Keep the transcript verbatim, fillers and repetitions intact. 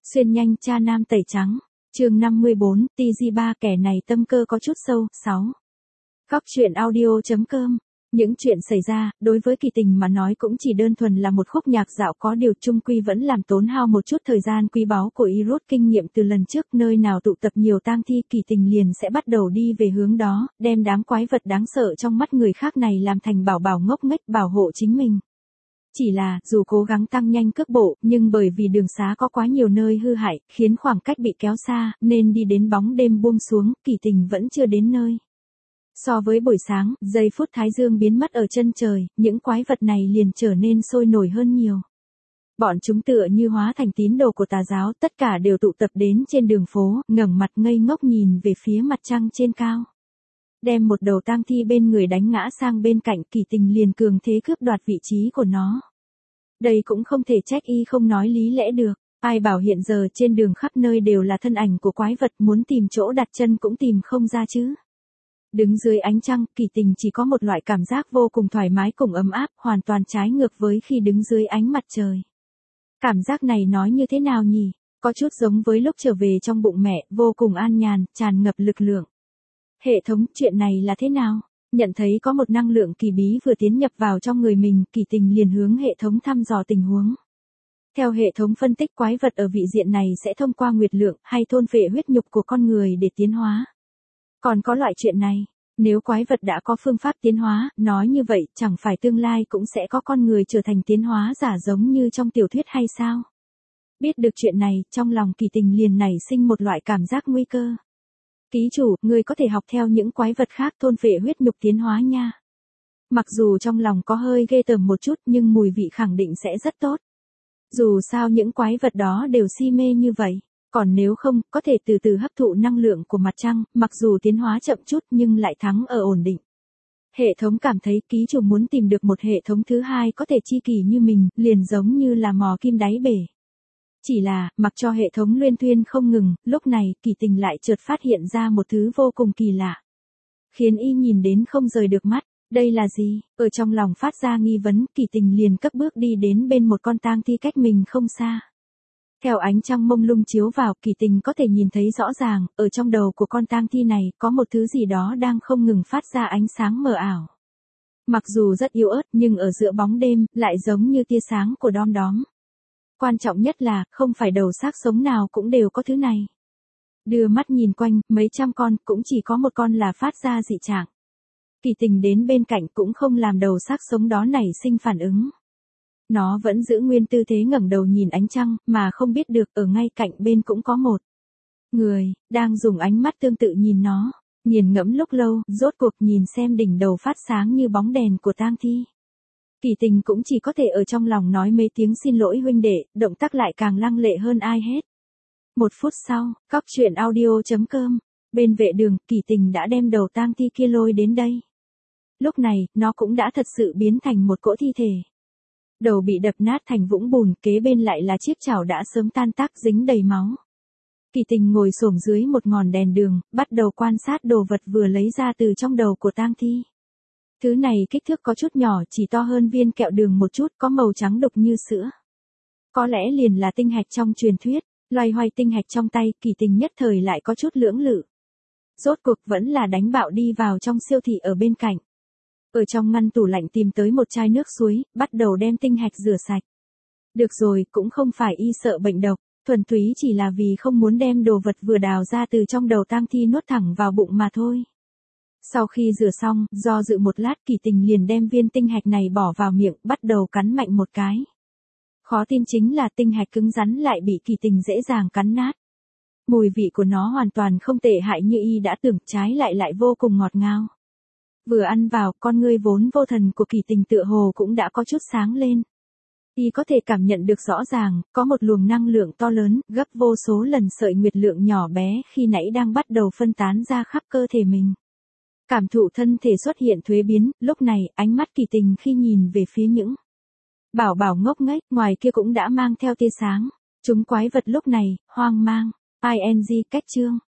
Xuyên nhanh cha nam tẩy trắng. Chương năm mươi bốn, tê giê ba kẻ này tâm cơ có chút sâu. sáu. Góc truyện audio.com. Những chuyện xảy ra, đối với Kỳ Tình mà nói cũng chỉ đơn thuần là một khúc nhạc dạo, có điều chung quy vẫn làm tốn hao một chút thời gian quý báu của y rút kinh nghiệm từ lần trước. Nơi nào tụ tập nhiều tang thi, Kỳ Tình liền sẽ bắt đầu đi về hướng đó, đem đám quái vật đáng sợ trong mắt người khác này làm thành bảo bảo ngốc nghếch bảo hộ chính mình. Chỉ là, dù cố gắng tăng nhanh cước bộ, nhưng bởi vì đường xá có quá nhiều nơi hư hại, khiến khoảng cách bị kéo xa, nên đi đến bóng đêm buông xuống, Kỳ Tình vẫn chưa đến nơi. So với buổi sáng, giây phút thái dương biến mất ở chân trời, những quái vật này liền trở nên sôi nổi hơn nhiều. Bọn chúng tựa như hóa thành tín đồ của tà giáo, tất cả đều tụ tập đến trên đường phố, ngẩng mặt ngây ngốc nhìn về phía mặt trăng trên cao. Đem một đầu tang thi bên người đánh ngã sang bên cạnh, Kỳ Tình liền cường thế cướp đoạt vị trí của nó. Đây cũng không thể trách y không nói lý lẽ được. Ai bảo hiện giờ trên đường khắp nơi đều là thân ảnh của quái vật, muốn tìm chỗ đặt chân cũng tìm không ra chứ. Đứng dưới ánh trăng, Kỳ Tình chỉ có một loại cảm giác vô cùng thoải mái cùng ấm áp, hoàn toàn trái ngược với khi đứng dưới ánh mặt trời. Cảm giác này nói như thế nào nhỉ? Có chút giống với lúc trở về trong bụng mẹ, vô cùng an nhàn, tràn ngập lực lượng. Hệ thống, chuyện này là thế nào? Nhận thấy có một năng lượng kỳ bí vừa tiến nhập vào trong người mình, Kỳ Tình liền hướng hệ thống thăm dò tình huống. Theo hệ thống phân tích, quái vật ở vị diện này sẽ thông qua nguyệt lượng hay thôn phệ huyết nhục của con người để tiến hóa. Còn có loại chuyện này, nếu quái vật đã có phương pháp tiến hóa, nói như vậy chẳng phải tương lai cũng sẽ có con người trở thành tiến hóa giả giống như trong tiểu thuyết hay sao? Biết được chuyện này, trong lòng Kỳ Tình liền nảy sinh một loại cảm giác nguy cơ. Ký chủ, người có thể học theo những quái vật khác thôn phệ huyết nhục tiến hóa nha. Mặc dù trong lòng có hơi ghê tởm một chút nhưng mùi vị khẳng định sẽ rất tốt. Dù sao những quái vật đó đều si mê như vậy. Còn nếu không, có thể từ từ hấp thụ năng lượng của mặt trăng, mặc dù tiến hóa chậm chút nhưng lại thắng ở ổn định. Hệ thống cảm thấy ký chủ muốn tìm được một hệ thống thứ hai có thể chi kỷ như mình, liền giống như là mò kim đáy bể. Chỉ là, mặc cho hệ thống luyên thuyên không ngừng, lúc này, Kỳ Tình lại chợt phát hiện ra một thứ vô cùng kỳ lạ. Khiến y nhìn đến không rời được mắt, đây là gì? Ở trong lòng phát ra nghi vấn, Kỳ Tình liền cất bước đi đến bên một con tang thi cách mình không xa. Theo ánh trăng mông lung chiếu vào, Kỳ Tình có thể nhìn thấy rõ ràng, ở trong đầu của con tang thi này, có một thứ gì đó đang không ngừng phát ra ánh sáng mờ ảo. Mặc dù rất yếu ớt, nhưng ở giữa bóng đêm, lại giống như tia sáng của đom đóm. Quan trọng nhất là, không phải đầu xác sống nào cũng đều có thứ này. Đưa mắt nhìn quanh, mấy trăm con, cũng chỉ có một con là phát ra dị trạng. Kỳ Tình đến bên cạnh cũng không làm đầu xác sống đó nảy sinh phản ứng. Nó vẫn giữ nguyên tư thế ngẩng đầu nhìn ánh trăng, mà không biết được ở ngay cạnh bên cũng có một người, đang dùng ánh mắt tương tự nhìn nó, nghiền ngẫm lúc lâu, rốt cuộc nhìn xem đỉnh đầu phát sáng như bóng đèn của tang thi. Kỳ Tình cũng chỉ có thể ở trong lòng nói mấy tiếng xin lỗi huynh đệ, động tác lại càng lăng lệ hơn ai hết. Một phút sau, góc truyện audio.com, bên vệ đường, Kỳ Tình đã đem đầu tang thi kia lôi đến đây. Lúc này, nó cũng đã thật sự biến thành một cỗ thi thể. Đầu bị đập nát thành vũng bùn, kế bên lại là chiếc chảo đã sớm tan tác dính đầy máu. Kỳ Tình ngồi xổm dưới một ngọn đèn đường, bắt đầu quan sát đồ vật vừa lấy ra từ trong đầu của tang thi. Thứ này kích thước có chút nhỏ, chỉ to hơn viên kẹo đường một chút, có màu trắng đục như sữa. Có lẽ liền là tinh hạch trong truyền thuyết, loay hoay tinh hạch trong tay, Kỳ Tình nhất thời lại có chút lưỡng lự. Rốt cuộc vẫn là đánh bạo đi vào trong siêu thị ở bên cạnh. Ở trong ngăn tủ lạnh tìm tới một chai nước suối, bắt đầu đem tinh hạch rửa sạch. Được rồi, cũng không phải y sợ bệnh độc, thuần túy chỉ là vì không muốn đem đồ vật vừa đào ra từ trong đầu tang thi nuốt thẳng vào bụng mà thôi. Sau khi rửa xong, do dự một lát, Kỳ Tình liền đem viên tinh hạch này bỏ vào miệng, bắt đầu cắn mạnh một cái. Khó tin chính là tinh hạch cứng rắn lại bị Kỳ Tình dễ dàng cắn nát. Mùi vị của nó hoàn toàn không tệ hại như y đã tưởng, trái lại lại vô cùng ngọt ngào. Vừa ăn vào, con ngươi vốn vô thần của Kỳ Tình tựa hồ cũng đã có chút sáng lên. Y có thể cảm nhận được rõ ràng, có một luồng năng lượng to lớn, gấp vô số lần sợi nguyệt lượng nhỏ bé khi nãy đang bắt đầu phân tán ra khắp cơ thể mình. Cảm thụ thân thể xuất hiện thuế biến, lúc này, ánh mắt Kỳ Tình khi nhìn về phía những bảo bảo ngốc nghếch, ngoài kia cũng đã mang theo tia sáng. Chúng quái vật lúc này, hoang mang, ing cách chương.